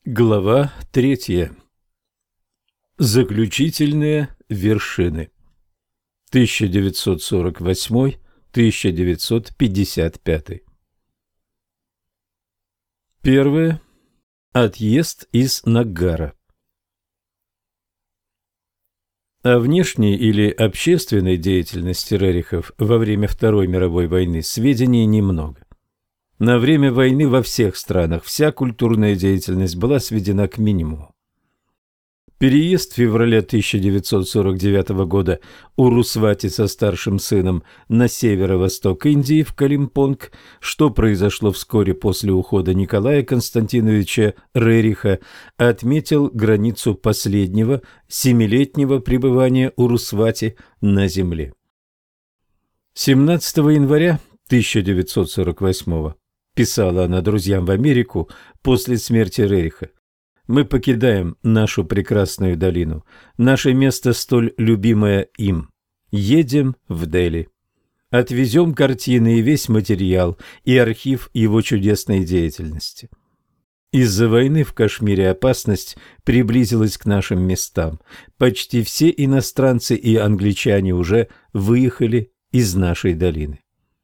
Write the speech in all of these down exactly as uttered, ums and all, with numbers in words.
Глава третья. Заключительные вершины. тысяча девятьсот сорок восьмой — тысяча девятьсот пятьдесят пятый. Первое. Отъезд из Наггара. О внешней или общественной деятельности Рерихов во время Второй мировой войны сведений немного. На время войны во всех странах вся культурная деятельность была сведена к минимуму. Переезд в феврале тысяча девятьсот сорок девятого года Урусвати со старшим сыном на северо-восток Индии в Калимпонг, что произошло вскоре после ухода Николая Константиновича Рериха, отметил границу последнего семилетнего пребывания Урусвати на земле. семнадцатого января тысяча девятьсот сорок восьмого писала она друзьям в Америку после смерти Рериха: «Мы покидаем нашу прекрасную долину, наше место столь любимое им. Едем в Дели. Отвезем картины и весь материал, и архив его чудесной деятельности». Из-за войны в Кашмире опасность приблизилась к нашим местам. Почти все иностранцы и англичане уже выехали из нашей долины.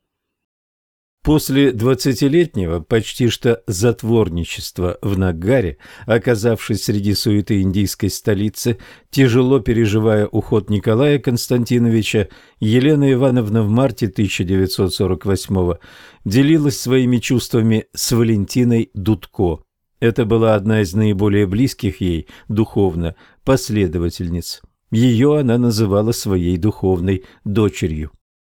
После двадцатилетнего почти что затворничества в Наггаре, оказавшись среди суеты индийской столицы, тяжело переживая уход Николая Константиновича, Елена Ивановна в марте тысяча девятьсот сорок восьмого делилась своими чувствами с Валентиной Дудко. Это была одна из наиболее близких ей духовно последовательниц. Ее она называла своей духовной дочерью.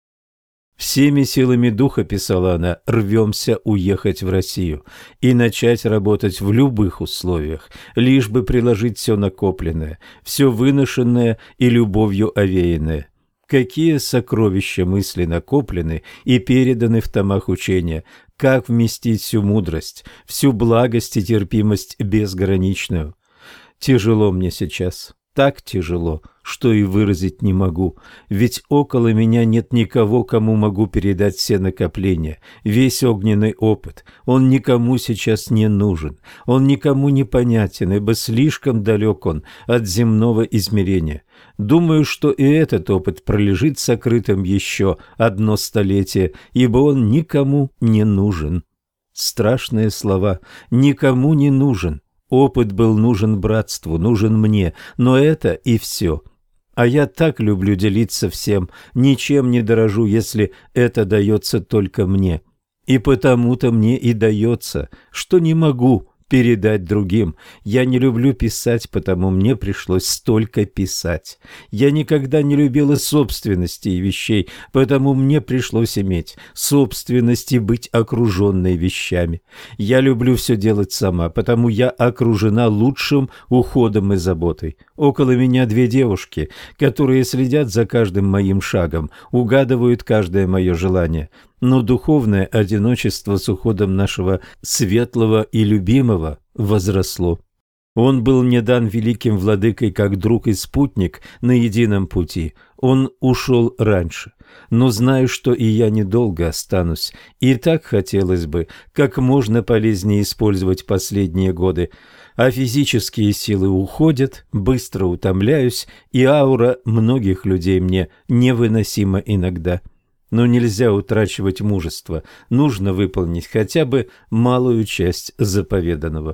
«Всеми силами духа, — писала она, — рвемся уехать в Россию и начать работать в любых условиях, лишь бы приложить все накопленное, все выношенное и любовью овеянное. Какие сокровища мысли накоплены и переданы в томах учения, как вместить всю мудрость, всю благость и терпимость безграничную. Тяжело мне сейчас». Так тяжело, что и выразить не могу, ведь около меня нет никого, кому могу передать все накопления, весь огненный опыт. Он никому сейчас не нужен, он никому не понятен, ибо слишком далек он от земного измерения. Думаю, что и этот опыт пролежит сокрытым еще одно столетие, ибо он никому не нужен. Страшные слова «никому не нужен». Опыт был нужен братству, нужен мне, но это и все. А я так люблю делиться всем, ничем не дорожу, если это дается только мне. И потому-то мне и дается, что не могу передать другим. Я не люблю писать, потому мне пришлось столько писать. Я никогда не любила собственности и вещей, потому мне пришлось иметь собственность и быть окруженной вещами. Я люблю все делать сама, потому я окружена лучшим уходом и заботой. Около меня две девушки, которые следят за каждым моим шагом, угадывают каждое мое желание. Но духовное одиночество с уходом нашего светлого и любимого возросло. Он был мне дан великим владыкой как друг и спутник на едином пути. Он ушел раньше, но знаю, что и я недолго останусь. И так хотелось бы как можно полезнее использовать последние годы. А физические силы уходят, быстро утомляюсь, и аура многих людей мне невыносима иногда. Но нельзя утрачивать мужество, нужно выполнить хотя бы малую часть заповеданного.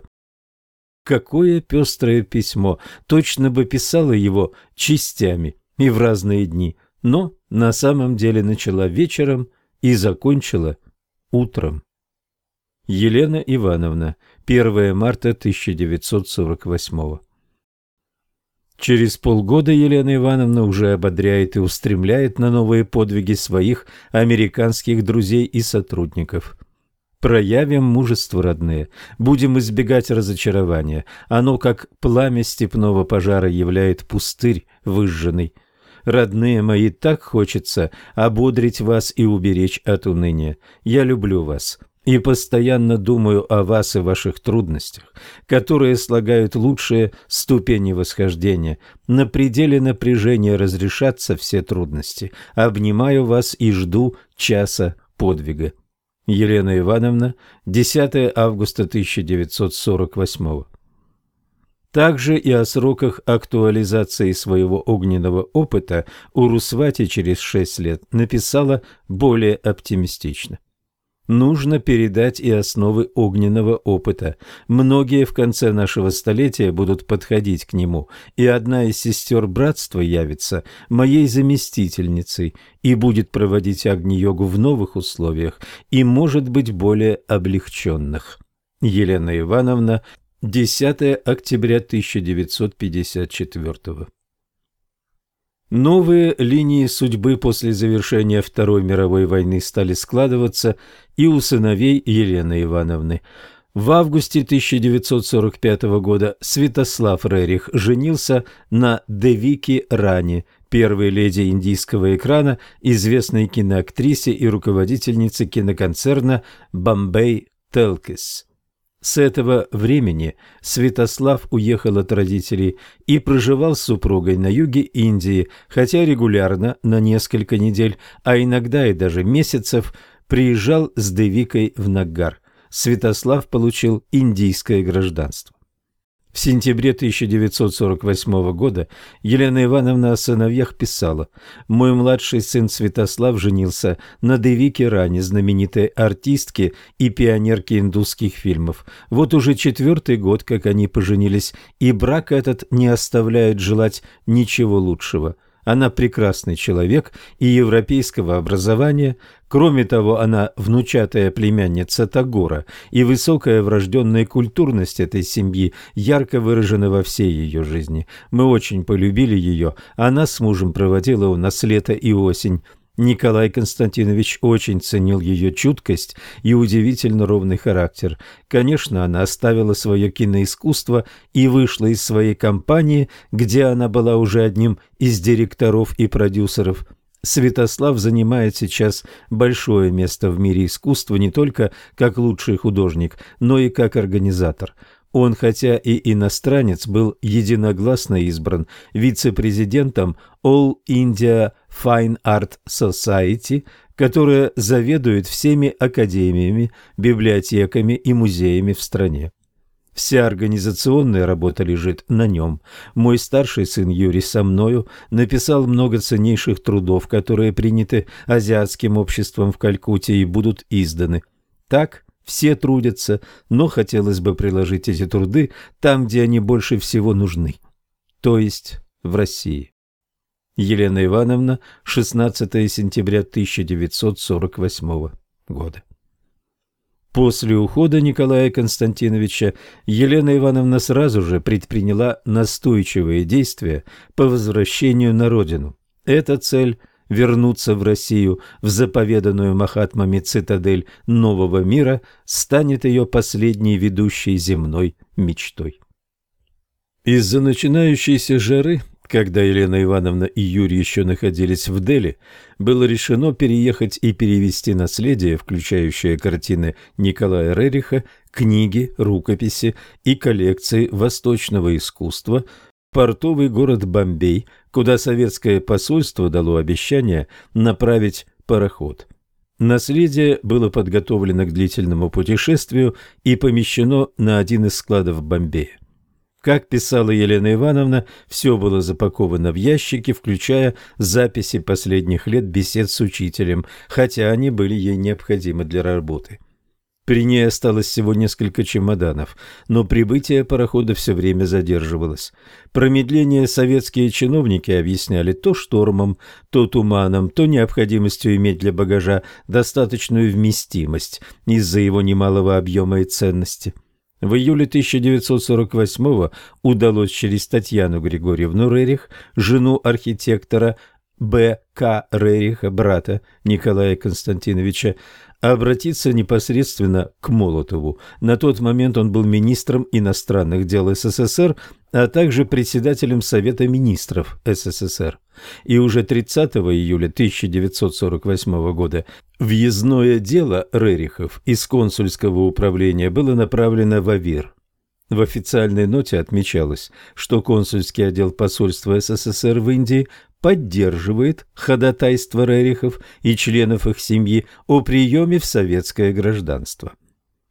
Какое пестрое письмо, точно бы писала его частями и в разные дни, но на самом деле начала вечером и закончила утром. Елена Ивановна, первое марта тысяча девятьсот сорок восьмого. Через полгода Елена Ивановна уже ободряет и устремляет на новые подвиги своих американских друзей и сотрудников. Проявим мужество, родные, будем избегать разочарования. Оно, как пламя степного пожара, являет пустырь выжженный. Родные мои, так хочется ободрить вас и уберечь от уныния. Я люблю вас и постоянно думаю о вас и ваших трудностях, которые слагают лучшие ступени восхождения. На пределе напряжения разрешатся все трудности. Обнимаю вас и жду часа подвига. Елена Ивановна, десятое августа тысяча девятьсот сорок восьмого. Также и о сроках актуализации своего огненного опыта Урусвати через шесть лет написала более оптимистично. Нужно передать и основы огненного опыта. Многие в конце нашего столетия будут подходить к нему, и одна из сестер братства явится моей заместительницей и будет проводить Агни-йогу в новых условиях и, может быть, более облегченных. Елена Ивановна, десятое октября тысяча девятьсот пятьдесят четвёртого. Новые линии судьбы после завершения Второй мировой войны стали складываться и у сыновей Елены Ивановны. В августе тысяча девятьсот сорок пятого года Святослав Рерих женился на Девики Рани, первой леди индийского экрана, известной киноактрисе и руководительнице киноконцерна «Бомбей Телкис». С этого времени Святослав уехал от родителей и проживал с супругой на юге Индии, хотя регулярно, на несколько недель, а иногда и даже месяцев, приезжал с Девикой в Нагар. Святослав получил индийское гражданство. В сентябре тысяча девятьсот сорок восьмого года Елена Ивановна о сыновьях писала: «Мой младший сын Святослав женился на Девике Рани, знаменитой артистке и пионерке индусских фильмов. Вот уже четвертый год, как они поженились, и брак этот не оставляет желать ничего лучшего. Она прекрасный человек и европейского образования. Кроме того, она внучатая племянница Тагора, и высокая врожденная культурность этой семьи ярко выражена во всей ее жизни. Мы очень полюбили ее. Она с мужем проводила у нас лето и осень. Николай Константинович очень ценил ее чуткость и удивительно ровный характер. Конечно, она оставила свое киноискусство и вышла из своей компании, где она была уже одним из директоров и продюсеров. Святослав занимает сейчас большое место в мире искусства не только как лучший художник, но и как организатор. Он, хотя и иностранец, был единогласно избран вице-президентом All India Fine Art Society, которая заведует всеми академиями, библиотеками и музеями в стране. Вся организационная работа лежит на нем. Мой старший сын Юрий со мною написал много ценнейших трудов, которые приняты азиатским обществом в Калькутте и будут изданы. Так все трудятся, но хотелось бы приложить эти труды там, где они больше всего нужны, то есть в России. Елена Ивановна, шестнадцатое сентября тысяча девятьсот сорок восьмого года. После ухода Николая Константиновича Елена Ивановна сразу же предприняла настойчивые действия по возвращению на родину. Эта цель – вернуться в Россию, в заповеданную Махатмами цитадель нового мира, станет ее последней ведущей земной мечтой. Из-за начинающейся жары, когда Елена Ивановна и Юрий еще находились в Дели, было решено переехать и перевести наследие, включающее картины Николая Рериха, книги, рукописи и коллекции восточного искусства, в портовый город Бомбей, куда советское посольство дало обещание направить пароход. Наследие было подготовлено к длительному путешествию и помещено на один из складов Бомбея. Как писала Елена Ивановна, все было запаковано в ящики, включая записи последних лет бесед с учителем, хотя они были ей необходимы для работы. При ней осталось всего несколько чемоданов, но прибытие парохода все время задерживалось. Промедление советские чиновники объясняли то штормом, то туманом, то необходимостью иметь для багажа достаточную вместимость из-за его немалого объема и ценности. В июле тысяча девятьсот сорок восьмого удалось через Татьяну Григорьевну Рерих, жену архитектора Б К Рериха, брата Николая Константиновича, обратиться непосредственно к Молотову. На тот момент он был министром иностранных дел СССР, а также председателем Совета министров СССР. И уже тридцатого июля тысяча девятьсот сорок восьмого года въездное дело Рерихов из консульского управления было направлено в Авир. В официальной ноте отмечалось, что консульский отдел посольства СССР в Индии поддерживает ходатайство Рерихов и членов их семьи о приеме в советское гражданство.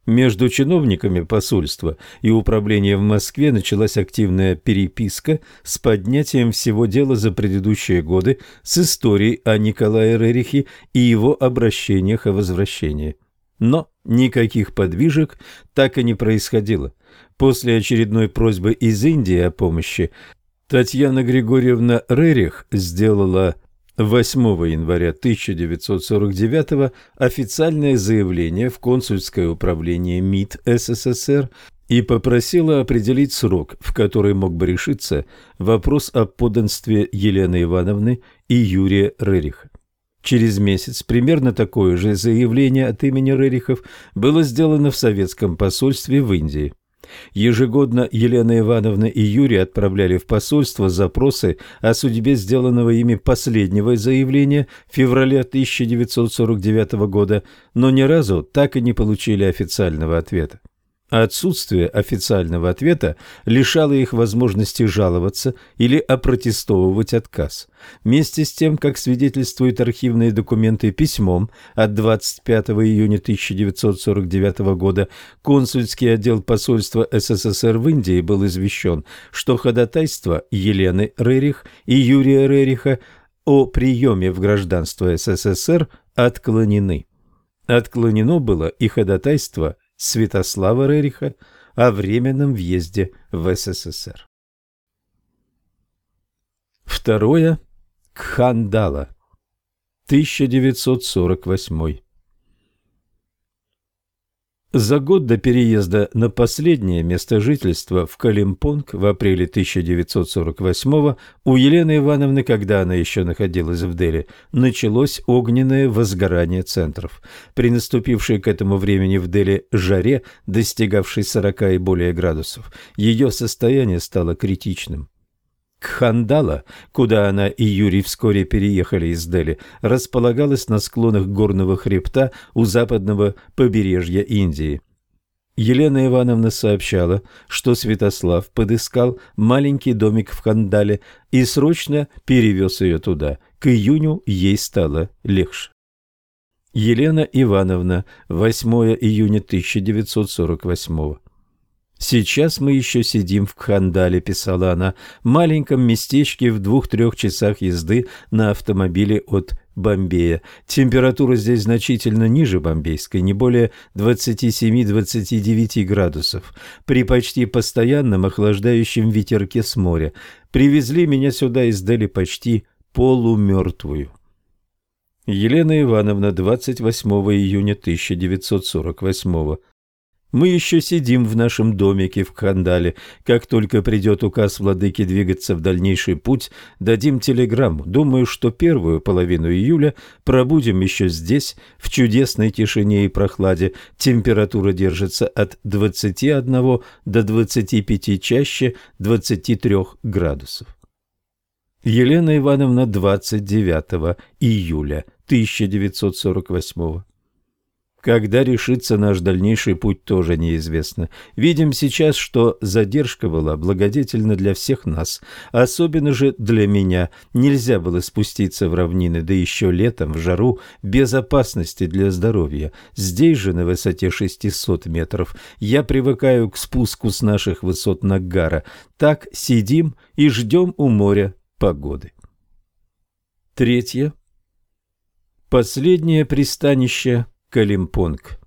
Между чиновниками посольства и управления в Москве началась активная переписка с поднятием всего дела за предыдущие годы с историей о Николае Рерихе и его обращениях о возвращении. Но никаких подвижек так и не происходило. После очередной просьбы из Индии о помощи Татьяна Григорьевна Рерих сделала восьмого января тысяча девятьсот сорок девятого официальное заявление в консульское управление МИД СССР и попросила определить срок, в который мог бы решиться вопрос о подданстве Елены Ивановны и Юрия Рериха. Через месяц примерно такое же заявление от имени Рерихов было сделано в советском посольстве в Индии. Ежегодно Елена Ивановна и Юрий отправляли в посольство запросы о судьбе сделанного ими последнего заявления в феврале тысяча девятьсот сорок девятого года, но ни разу так и не получили официального ответа. Отсутствие официального ответа лишало их возможности жаловаться или опротестовывать отказ. Вместе с тем, как свидетельствуют архивные документы, письмом от двадцать пятого июня тысяча девятьсот сорок девятого года консульский отдел посольства СССР в Индии был извещен, что ходатайства Елены Рерих и Юрия Рериха о приеме в гражданство СССР отклонены. Отклонено было и ходатайство Святослава Рериха о временном въезде в СССР. Второе. Кхандала. тысяча девятьсот сорок восьмой. За год до переезда на последнее место жительства в Калимпонг в апреле тысяча девятьсот сорок восьмого у Елены Ивановны, когда она еще находилась в Дели, началось огненное возгорание центров. При наступившей к этому времени в Дели жаре, достигавшей сорока и более градусов, ее состояние стало критичным. Кхандала, куда она и Юрий вскоре переехали из Дели, располагалась на склонах горного хребта у западного побережья Индии. Елена Ивановна сообщала, что Святослав подыскал маленький домик в Кхандале и срочно перевез ее туда. К июню ей стало легче. Елена Ивановна, восьмого июня тысяча девятьсот сорок восьмого. «Сейчас мы еще сидим в Кхандале», — писала она, — «маленьком местечке в двух-трех часах езды на автомобиле от Бомбея. Температура здесь значительно ниже бомбейской, не более двадцати семи — двадцати девяти градусов. При почти постоянном охлаждающем ветерке с моря. Привезли меня сюда из Дели почти полумертвую». Елена Ивановна, двадцать восьмого июня тысяча девятьсот сорок восьмого. «Мы еще сидим в нашем домике в Кхандале. Как только придет указ владыки двигаться в дальнейший путь, дадим телеграмму. Думаю, что первую половину июля пробудем еще здесь, в чудесной тишине и прохладе. Температура держится от двадцати одного до двадцати пяти, чаще двадцати трёх градусов». Елена Ивановна, двадцать девятого июля тысяча девятьсот сорок восьмого. Когда решится наш дальнейший путь, тоже неизвестно. Видим сейчас, что задержка была благодетельна для всех нас, особенно же для меня. Нельзя было спуститься в равнины, да еще летом, в жару, без опасности для здоровья. Здесь же, на высоте шестисот метров, я привыкаю к спуску с наших высот Наггара. Так сидим и ждем у моря погоды. Третье. Последнее пристанище Калимпонг.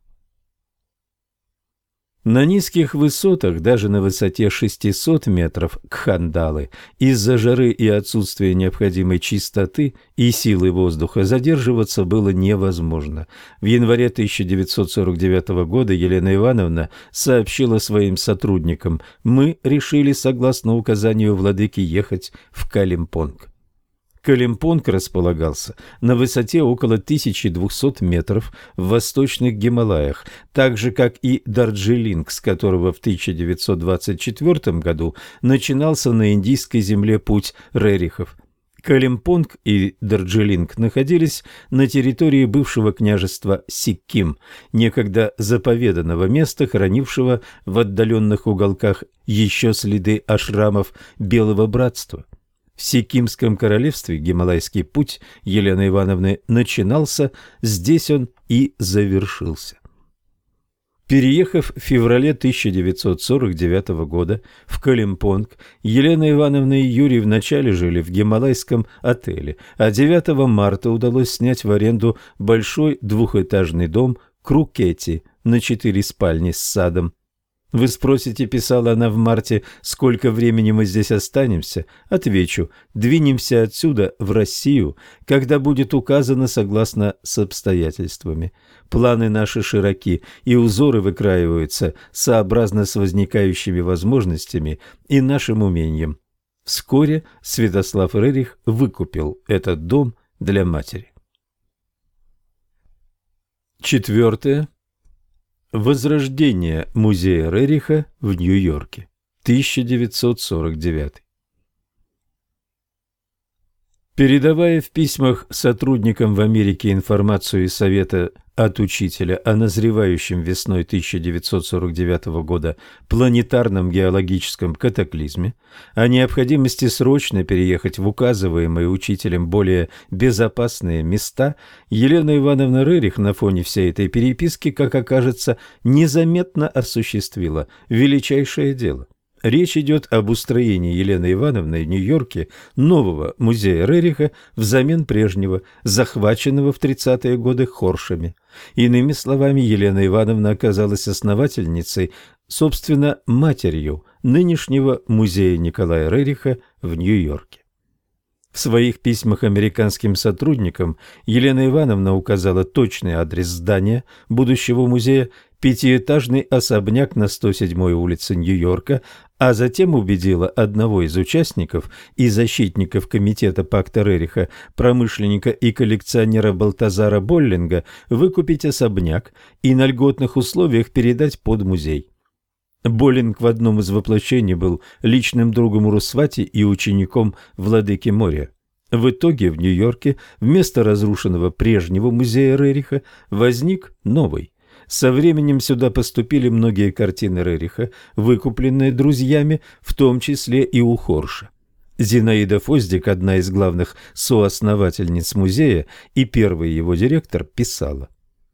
На низких высотах, даже на высоте шестисот метров Кхандалы, из-за жары и отсутствия необходимой чистоты и силы воздуха задерживаться было невозможно. В январе тысяча девятьсот сорок девятого года Елена Ивановна сообщила своим сотрудникам: «Мы решили, согласно указанию владыки, ехать в Калимпонг». Калимпонг располагался на высоте около тысячи двухсот метров в восточных Гималаях, так же, как и Дарджилинг, с которого в тысяча девятьсот двадцать четвёртом году начинался на индийской земле путь Рерихов. Калимпонг и Дарджилинг находились на территории бывшего княжества Сикким, некогда заповеданного места, хранившего в отдаленных уголках еще следы ашрамов Белого Братства. В Сиккимском королевстве Гималайский путь Елены Ивановны начинался, здесь он и завершился. Переехав в феврале тысяча девятьсот сорок девятого года в Калимпонг, Елена Ивановна и Юрий вначале жили в гималайском отеле, а девятого марта удалось снять в аренду большой двухэтажный дом Крукети на четыре спальни с садом. Вы спросите, писала она в марте, сколько времени мы здесь останемся? Отвечу, двинемся отсюда в Россию, когда будет указано согласно с обстоятельствами. Планы наши широки, и узоры выкраиваются сообразно с возникающими возможностями и нашим умением. Вскоре Святослав Рерих выкупил этот дом для матери. Четвертое. Возрождение музея Рериха в Нью-Йорке, тысяча девятьсот сорок девятый. Передавая в письмах сотрудникам в Америке информацию из Совета от учителя о назревающем весной тысяча девятьсот сорок девятого года планетарном геологическом катаклизме, о необходимости срочно переехать в указываемые учителем более безопасные места, Елена Ивановна Рерих на фоне всей этой переписки, как окажется, незаметно осуществила величайшее дело. Речь идет об устроении Елены Ивановны в Нью-Йорке нового музея Рериха взамен прежнего, захваченного в тридцатые годы Хоршами. Иными словами, Елена Ивановна оказалась основательницей, собственно, матерью нынешнего музея Николая Рериха в Нью-Йорке. В своих письмах американским сотрудникам Елена Ивановна указала точный адрес здания будущего музея – пятиэтажный особняк на сто седьмой улице Нью-Йорка, а затем убедила одного из участников и защитников комитета пакта Рериха, промышленника и коллекционера Балтазара Боллинга, выкупить особняк и на льготных условиях передать под музей. Боллинг в одном из воплощений был личным другом Урусвати и учеником владыки моря. В итоге в Нью-Йорке вместо разрушенного прежнего музея Рериха возник новый. Со временем сюда поступили многие картины Рериха, выкупленные друзьями, в том числе и у Хорша. Зинаида Фоздик, одна из главных соосновательниц музея и первый его директор, писала: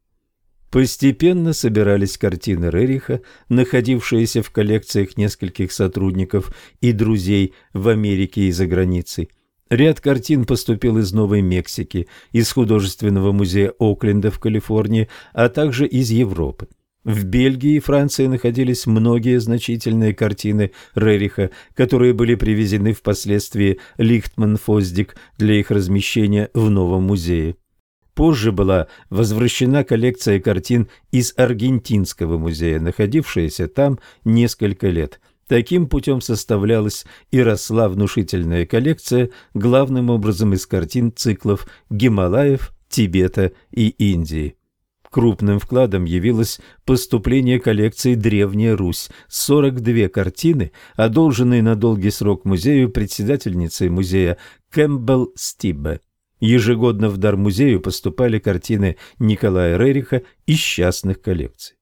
«Постепенно собирались картины Рериха, находившиеся в коллекциях нескольких сотрудников и друзей в Америке и за границей. Ряд картин поступил из Новой Мексики, из художественного музея Окленда в Калифорнии, а также из Европы. В Бельгии и Франции находились многие значительные картины Рериха, которые были привезены впоследствии Лихтман-Фоздик для их размещения в новом музее. Позже была возвращена коллекция картин из Аргентинского музея, находившаяся там несколько лет. Таким путем составлялась и росла внушительная коллекция, главным образом из картин циклов Гималаев, Тибета и Индии. Крупным вкладом явилось поступление коллекции «Древняя Русь» – сорок две картины, одолженные на долгий срок музею председательницей музея Кэмпбелл Стиббе. Ежегодно в дар музею поступали картины Николая Рериха из частных коллекций.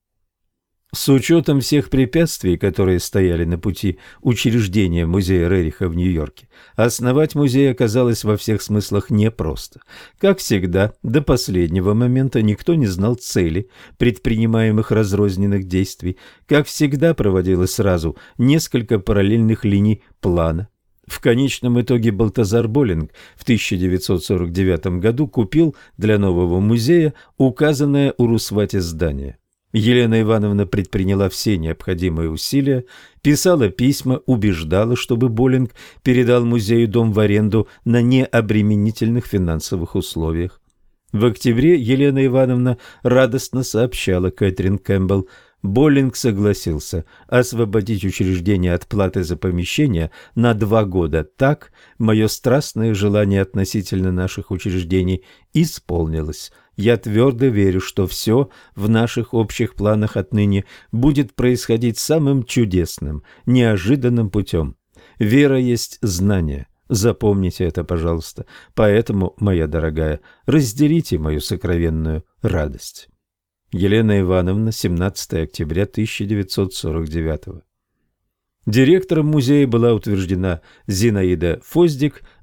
С учетом всех препятствий, которые стояли на пути учреждения музея Рериха в Нью-Йорке, основать музей оказалось во всех смыслах непросто. Как всегда, до последнего момента никто не знал цели предпринимаемых разрозненных действий. Как всегда, проводилось сразу несколько параллельных линий плана. В конечном итоге Балтазар Боллинг в тысяча девятьсот сорок девятом году купил для нового музея указанное Урусвати здание. Елена Ивановна предприняла все необходимые усилия, писала письма, убеждала, чтобы Боллинг передал музею дом в аренду на необременительных финансовых условиях. В октябре Елена Ивановна радостно сообщала Кэтрин Кэмпбелл: Боллинг согласился освободить учреждение от платы за помещение на два года. Так мое страстное желание относительно наших учреждений исполнилось. Я твердо верю, что все в наших общих планах отныне будет происходить самым чудесным, неожиданным путем. Вера есть знание. Запомните это, пожалуйста. Поэтому, моя дорогая, разделите мою сокровенную радость. Елена Ивановна, семнадцатого октября тысяча девятьсот сорок девятого. Директором музея была утверждена Зинаида Фоздик,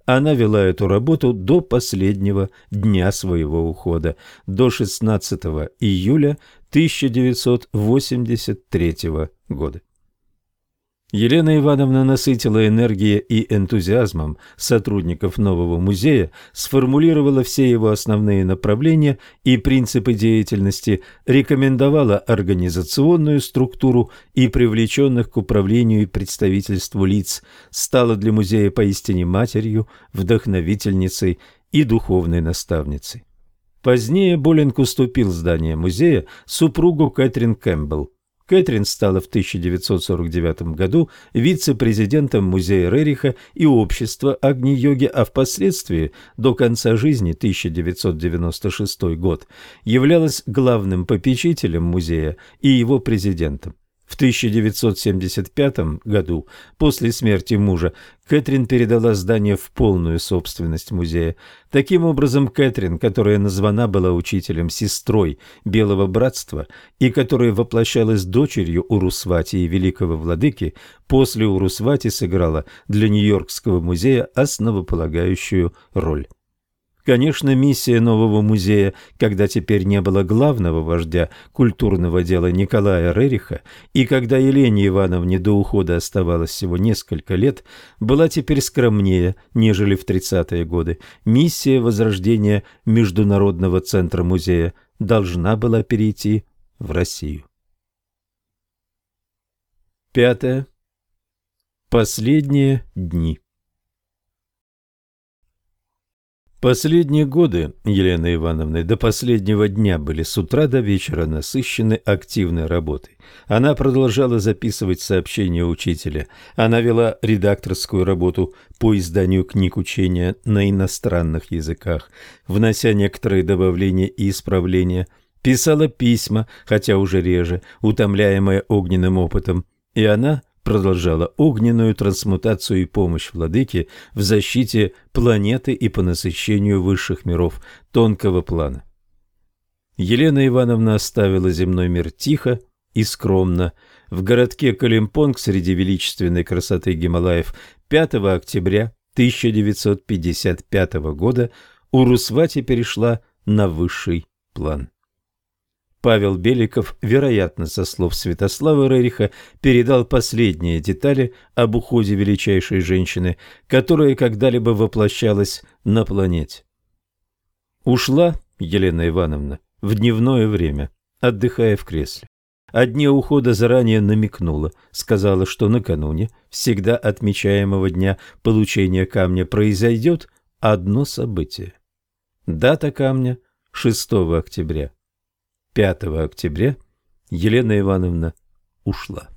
она вела эту работу до последнего дня своего ухода, до шестнадцатого июля тысяча девятьсот восемьдесят третьего года. Елена Ивановна насытила энергией и энтузиазмом сотрудников нового музея, сформулировала все его основные направления и принципы деятельности, рекомендовала организационную структуру и привлеченных к управлению и представительству лиц, стала для музея поистине матерью, вдохновительницей и духовной наставницей. Позднее Болинг уступил здание музея супругу Кэтрин Кэмпбелл. Кэтрин стала в тысяча девятьсот сорок девятом году вице-президентом музея Рериха и общества Агни-йоги, а впоследствии, до конца жизни, тысяча девятьсот девяносто шестой год, являлась главным попечителем музея и его президентом. В тысяча девятьсот семьдесят пятом году, после смерти мужа, Кэтрин передала здание в полную собственность музея. Таким образом, Кэтрин, которая названа была учителем-сестрой Белого Братства и которая воплощалась дочерью Урусвати и Великого Владыки, после Урусвати сыграла для Нью-Йоркского музея основополагающую роль. Конечно, миссия нового музея, когда теперь не было главного вождя культурного дела Николая Рериха, и когда Елене Ивановне до ухода оставалось всего несколько лет, была теперь скромнее, нежели в тридцатые годы. Миссия возрождения Международного центра музея должна была перейти в Россию. Пятое. Последние дни. Последние годы Елены Ивановны до последнего дня были с утра до вечера насыщены активной работой. Она продолжала записывать сообщения учителя. Она вела редакторскую работу по изданию книг учения на иностранных языках, внося некоторые добавления и исправления. Писала письма, хотя уже реже, утомляемая огненным опытом. И она продолжала огненную трансмутацию и помощь владыке в защите планеты и по насыщению высших миров тонкого плана. Елена Ивановна оставила земной мир тихо и скромно. В городке Калимпонг среди величественной красоты Гималаев пятого октября тысяча девятьсот пятьдесят пятого года Урусвати перешла на высший план. Павел Беликов, вероятно, со слов Святослава Рериха, передал последние детали об уходе величайшей женщины, которая когда-либо воплощалась на планете. Ушла Елена Ивановна в дневное время, отдыхая в кресле. О дне ухода заранее намекнула, сказала, что накануне всегда отмечаемого дня получения камня произойдет одно событие. Дата камня – шестого октября. пятого октября Елена Ивановна ушла.